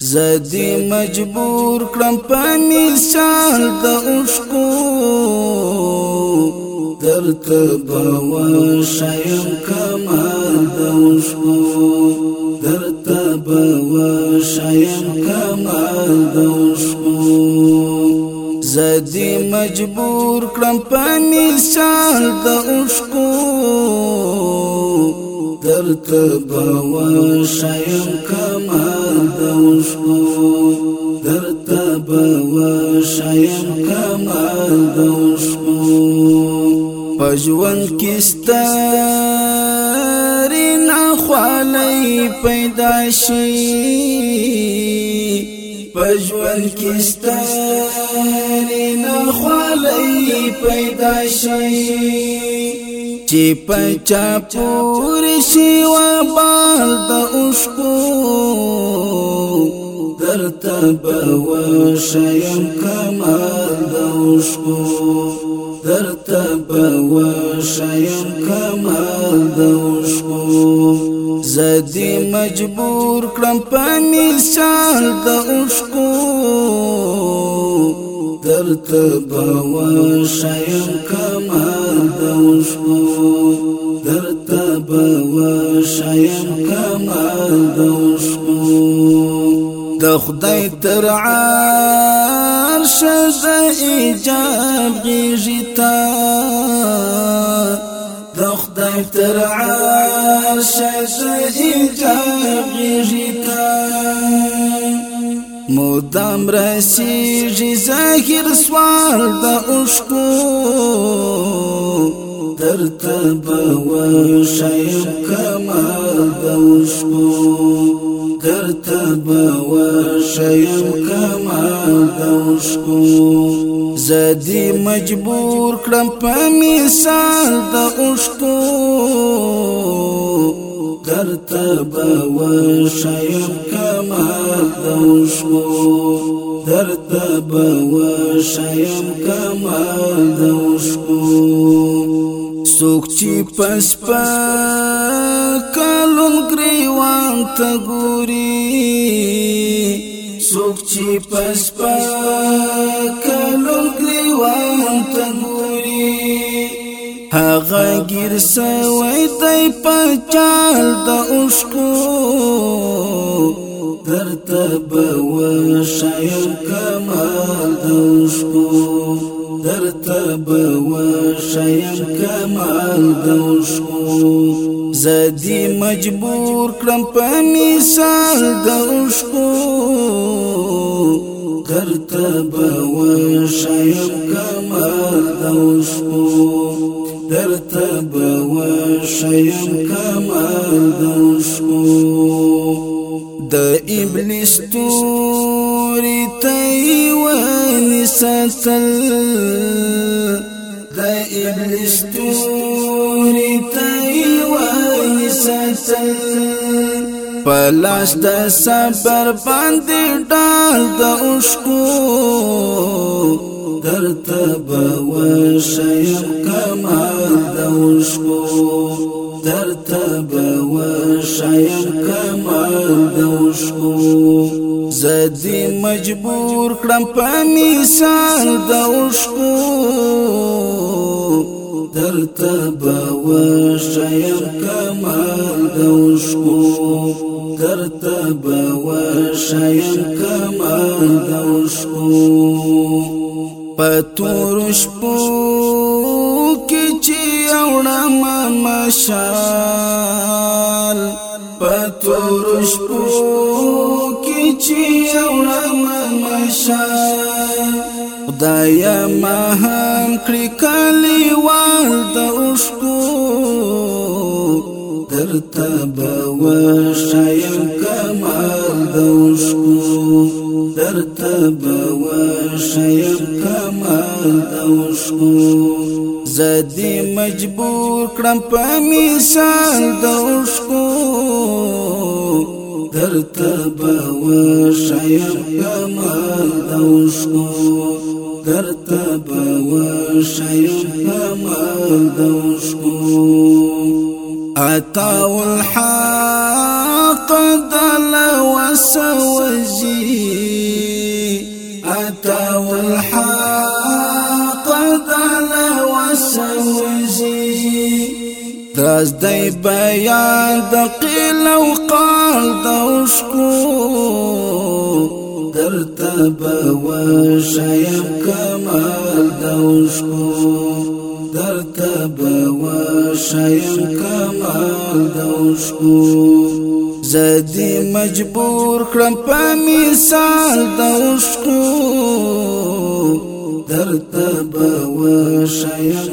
زدی مجبور کړم په مثال د عشقو درته به وښیم کمال د عشقو درته به وښیم کمال د عشقو زدی مجبور کړم په مثال د عشقو درته به وښیم کمال د عشقو درته به وښیم کمال د عشقو په ژوند کې ستړې ناخوالۍ پیدا شي په ژوند کې ستړې ناخوالۍ پیدا شي چې پچا پورې شي وبال د عشقو درته به وښیم کمال د عشقو درته به وښیم کمال د عشقو زدی مجبور کړم په مثال د عشقو درته به وښیم کمال د عشقو درته به وښیم کمال د عشقو د خدای تر عرش د ایجاب غیږی تا د خدای تر عرش د ایجاب غیږی تا مدام رسیږي ظاهر سوال د عشقو درته به وښیم کمال د عشقو درته به وښیم کمال د عشقو زدی مجبور کړم په مثال د عشقو درته به وښیم کمال د عشقو درته به وښیم کمال د عشقو څوک چې پس کلون ګریوان ته ګوري څوک چې پس کلون ګریوان ته ګوري هغه ګیر سوی دی په چال د عشقو درته به وښیم کمال د عشقو درته به وښیم کمال د عشقو زدی مجبور کړم په مثال د عشقو درته به وښیم کمال د عشقو درته به وښیم کمال د عشقو د ابلیس تورې ته یې ونیسل د ابلیس تورې ته یې ونیسل په لاس د صبر باندې ډال د عشقو درته به وښیم کمال د عشقو درته به وښیم کمال د عشقو زدی مجبور کړم په مثال د عشقو درته به وښیم کمال د عشقو درته به وښیم کمال د عشقو په تورو شپو کې چې اوړم مشال په تورو شپو کې چې اوړم مشال خدایا ما هم کړی کلیوال د عشقو درته به وښیم کمال د عشقو درته به وښیم کمال د عشقو زدی مجبور کړم په مثال د عشقو درته به وښیم کمال د عشقو درته به وښیم کمال د عشقو عطاء الحق دل وسوز أتى والحق دل وسوزي دراز دی بیان د قیل او قال د عشقو درتبه وشیم کمال د عشقو درتبه وشیم کمال د عشقو زدی مجبور کړم په مثال د عشقو درتبه وشیم